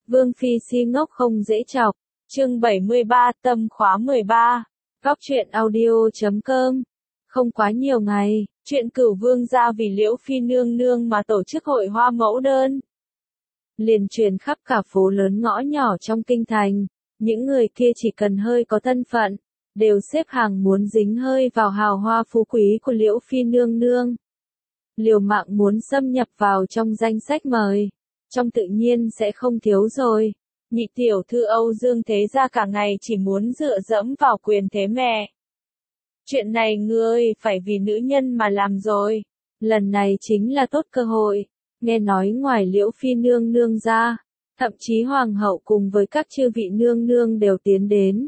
Vương Phi si ngốc không dễ chọc. Chương 73 tâm khóa 13. Góc truyện audio.com. Không quá nhiều ngày, chuyện Cửu Vương gia vì Liễu Phi nương nương mà tổ chức hội hoa mẫu đơn liền truyền khắp cả phố lớn ngõ nhỏ trong kinh thành. Những người kia chỉ cần hơi có thân phận, đều xếp hàng muốn dính hơi vào hào hoa phú quý của Liễu Phi nương nương. Liều mạng muốn xâm nhập vào trong danh sách mời, trong tự nhiên sẽ không thiếu rồi. Nhị tiểu thư Âu Dương thế gia cả ngày chỉ muốn dựa dẫm vào quyền thế mẹ. Chuyện này ngươi phải vì nữ nhân mà làm rồi. Lần này chính là tốt cơ hội. Nghe nói ngoài Liễu Phi nương nương ra, thậm chí hoàng hậu cùng với các chư vị nương nương đều tiến đến.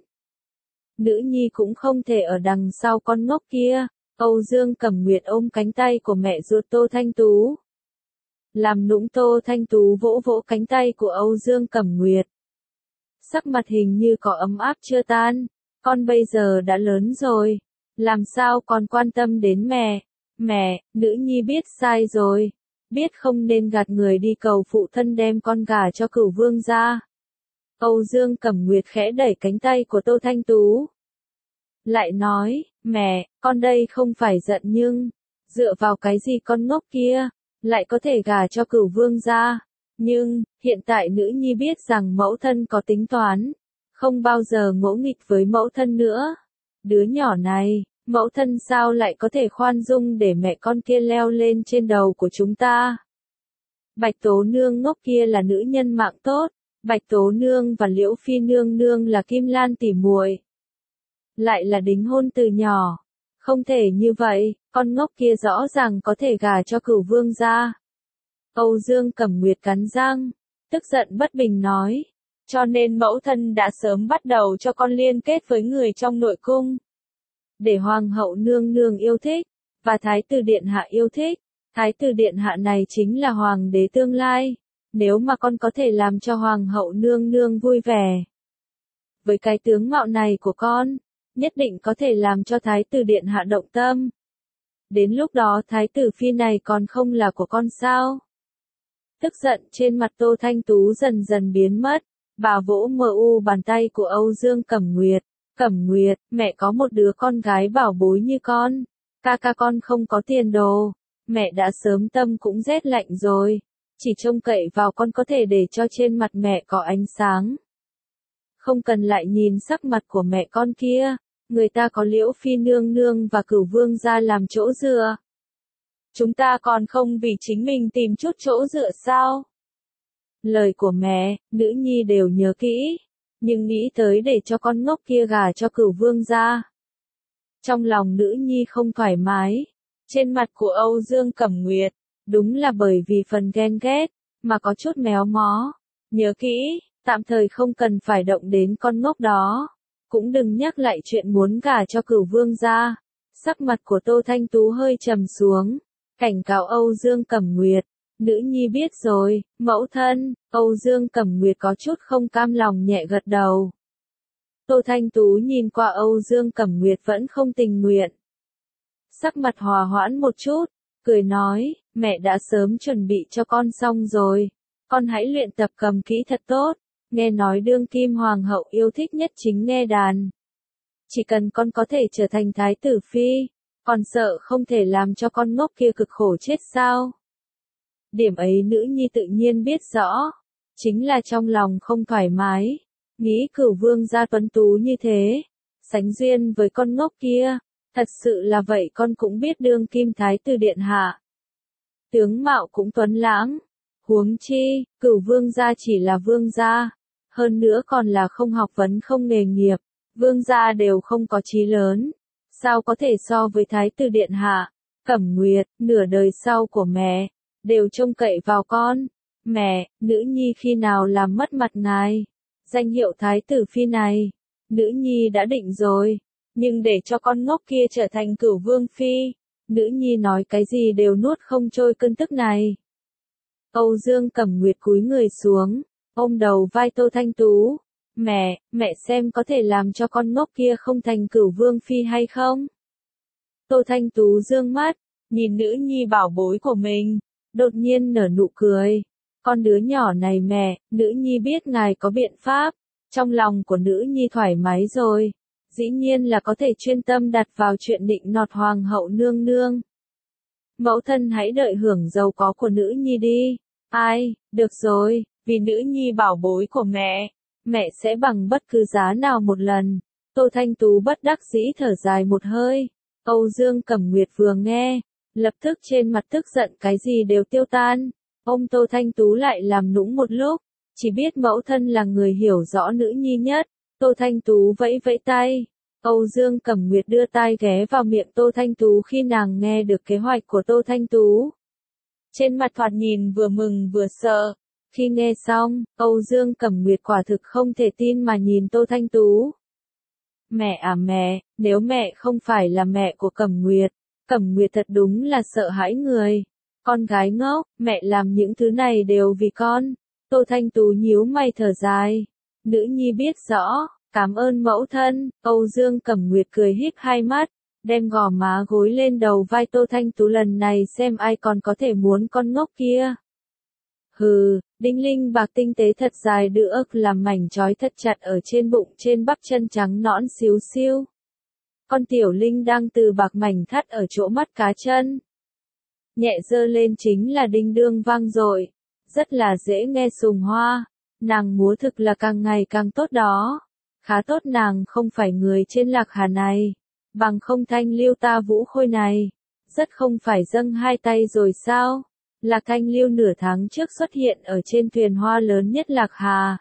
Nữ nhi cũng không thể ở đằng sau con ngốc kia. Âu Dương Cẩm Nguyệt ôm cánh tay của mẹ ruột Tô Thanh Tú. Làm nũng Tô Thanh Tú vỗ vỗ cánh tay của Âu Dương Cẩm Nguyệt. Sắc mặt hình như có ấm áp chưa tan. Con bây giờ đã lớn rồi. Làm sao còn quan tâm đến mẹ? Mẹ, nữ nhi biết sai rồi. Biết không nên gạt người đi cầu phụ thân đem con gả cho Cửu Vương gia. Âu Dương Cẩm Nguyệt khẽ đẩy cánh tay của Tô Thanh Tú. Lại nói, mẹ, con đây không phải giận nhưng, dựa vào cái gì con ngốc kia, lại có thể gả cho Cửu Vương gia. Nhưng, hiện tại nữ nhi biết rằng mẫu thân có tính toán, không bao giờ ngỗ nghịch với mẫu thân nữa. Đứa nhỏ này, mẫu thân sao lại có thể khoan dung để mẹ con kia leo lên trên đầu của chúng ta. Bạch Tố Nương ngốc kia là nữ nhân mạng tốt, Bạch Tố Nương và Liễu Phi nương nương là Kim Lan tỉ muội, lại là đính hôn từ nhỏ. Không thể như vậy, con ngốc kia rõ ràng có thể gả cho Cửu Vương gia. Âu Dương Cẩm Nguyệt cắn răng, tức giận bất bình nói, cho nên mẫu thân đã sớm bắt đầu cho con liên kết với người trong nội cung. Để Hoàng hậu nương nương yêu thích, và Thái tử Điện Hạ yêu thích. Thái tử Điện Hạ này chính là Hoàng đế tương lai. Nếu mà con có thể làm cho Hoàng hậu nương nương vui vẻ, với cái tướng mạo này của con, nhất định có thể làm cho Thái tử Điện Hạ động tâm. Đến lúc đó Thái tử Phi này còn không là của con sao? Tức giận trên mặt Tô Thanh Tú dần dần biến mất. Bà vỗ bàn tay của Âu Dương Cẩm Nguyệt. Cẩm Nguyệt, mẹ có một đứa con gái bảo bối như con. Ca con không có tiền đồ. Mẹ đã sớm tâm cũng rét lạnh rồi. Chỉ trông cậy vào con có thể để cho trên mặt mẹ có ánh sáng. Không cần lại nhìn sắc mặt của mẹ con kia. Người ta có Liễu Phi nương nương và Cửu Vương gia làm chỗ dựa. Chúng ta còn không vì chính mình tìm chút chỗ dựa sao? Lời của mẹ, nữ nhi đều nhớ kỹ. Nhưng nghĩ tới để cho con ngốc kia gả cho Cửu Vương gia, trong lòng nữ nhi không thoải mái. Trên mặt của Âu Dương Cẩm Nguyệt, đúng là bởi vì phần ghen ghét, mà có chút méo mó. Nhớ kỹ, tạm thời không cần phải động đến con ngốc đó. Cũng đừng nhắc lại chuyện muốn gả cho Cửu Vương gia. Sắc mặt của Tô Thanh Tú hơi trầm xuống, cảnh cáo Âu Dương Cẩm Nguyệt. Nữ nhi biết rồi, mẫu thân. Âu Dương Cẩm Nguyệt có chút không cam lòng nhẹ gật đầu. Tô Thanh Tú nhìn qua Âu Dương Cẩm Nguyệt vẫn không tình nguyện. Sắc mặt hòa hoãn một chút, cười nói, mẹ đã sớm chuẩn bị cho con xong rồi. Con hãy luyện tập cầm kỹ thật tốt. Nghe nói đương kim hoàng hậu yêu thích nhất chính nghe đàn. Chỉ cần con có thể trở thành Thái tử Phi, còn sợ không thể làm cho con ngốc kia cực khổ chết sao? Điểm ấy nữ nhi tự nhiên biết rõ. Chính là trong lòng không thoải mái. Nghĩ Cửu Vương gia tuấn tú như thế, sánh duyên với con ngốc kia. Thật sự là vậy con cũng biết đương kim Thái tử Điện Hạ. Tướng mạo cũng tuấn lãng. Huống chi, Cửu Vương gia chỉ là vương gia. Hơn nữa còn là không học vấn không nghề nghiệp. Vương gia đều không có chí lớn. Sao có thể so với Thái tử Điện Hạ? Cẩm Nguyệt, nửa đời sau của mẹ đều trông cậy vào con. Mẹ, nữ nhi khi nào làm mất mặt ngài? Danh hiệu Thái tử Phi này, nữ nhi đã định rồi. Nhưng để cho con ngốc kia trở thành Cửu Vương Phi, nữ nhi nói cái gì đều nuốt không trôi cơn tức này. Âu Dương Cẩm Nguyệt cúi người xuống, ôm đầu vai Tô Thanh Tú. Mẹ xem có thể làm cho con ngốc kia không thành Cửu Vương Phi hay không? Tô Thanh Tú dương mắt, nhìn nữ nhi bảo bối của mình, đột nhiên nở nụ cười. Con đứa nhỏ này mẹ, nữ nhi biết ngài có biện pháp. Trong lòng của nữ nhi thoải mái rồi. Dĩ nhiên là có thể chuyên tâm đặt vào chuyện định nọt hoàng hậu nương nương. Mẫu thân hãy đợi hưởng giàu có của nữ nhi đi. Ai, được rồi, vì nữ nhi bảo bối của mẹ sẽ bằng bất cứ giá nào một lần. Tô Thanh Tú bất đắc dĩ thở dài một hơi. Âu Dương Cẩm Nguyệt vừa nghe, lập tức trên mặt tức giận cái gì đều tiêu tan. Ôm Tô Thanh Tú lại làm nũng một lúc, chỉ biết mẫu thân là người hiểu rõ nữ nhi nhất. Tô Thanh Tú vẫy vẫy tay. Âu Dương Cẩm Nguyệt đưa tai ghé vào miệng Tô Thanh Tú khi nàng nghe được kế hoạch của Tô Thanh Tú. Trên mặt thoạt nhìn vừa mừng vừa sợ. Khi nghe xong, Âu Dương Cẩm Nguyệt quả thực không thể tin mà nhìn Tô Thanh Tú. Mẹ à mẹ, nếu mẹ không phải là mẹ của Cẩm Nguyệt thật đúng là sợ hãi người. Con gái ngốc, mẹ làm những thứ này đều vì con. Tô Thanh Tú nhíu mày thở dài. Nữ nhi biết rõ, cảm ơn mẫu thân. Âu Dương Cẩm Nguyệt cười híp hai mắt, đem gò má gối lên đầu vai Tô Thanh Tú lần này xem ai còn có thể muốn con ngốc kia. Hừ, đinh linh bạc tinh tế thật dài đữa làm mảnh trói thật chặt ở trên bụng trên bắp chân trắng nõn xíu xiu. Con tiểu linh đang từ bạc mảnh thắt ở chỗ mắt cá chân. Nhẹ giơ lên chính là đinh đương vang dội, rất là dễ nghe Sùng Hoa. Nàng múa thực là càng ngày càng tốt đó. Khá tốt nàng không phải người trên Lạc Hà này, bằng không Thanh Lưu ta Vũ Khôi này, rất không phải dâng hai tay rồi sao? Lạc Thanh Lưu nửa tháng trước xuất hiện ở trên thuyền hoa lớn nhất Lạc Hà.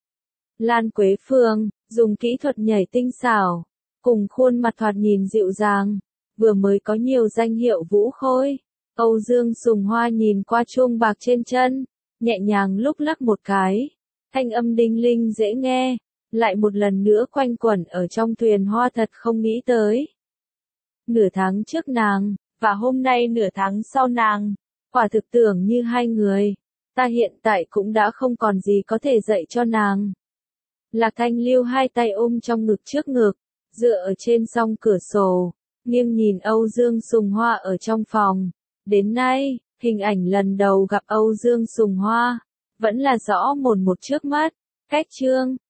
Lan Quế Phương, dùng kỹ thuật nhảy tinh xảo, cùng khuôn mặt thoạt nhìn dịu dàng, vừa mới có nhiều danh hiệu Vũ Khôi. Âu Dương Sùng Hoa nhìn qua chuông bạc trên chân, nhẹ nhàng lúc lắc một cái, thanh âm đinh linh dễ nghe, lại một lần nữa quanh quẩn ở trong thuyền hoa thật không nghĩ tới. Nửa tháng trước nàng, và hôm nay nửa tháng sau nàng, quả thực tưởng như hai người, ta hiện tại cũng đã không còn gì có thể dạy cho nàng. Lạc Thanh Lưu hai tay ôm trong ngực trước ngực, dựa ở trên song cửa sổ, nghiêng nhìn Âu Dương Sùng Hoa ở trong phòng. Đến nay, hình ảnh lần đầu gặp Âu Dương Sùng Hoa, vẫn là rõ mồn một trước mắt. Cách chương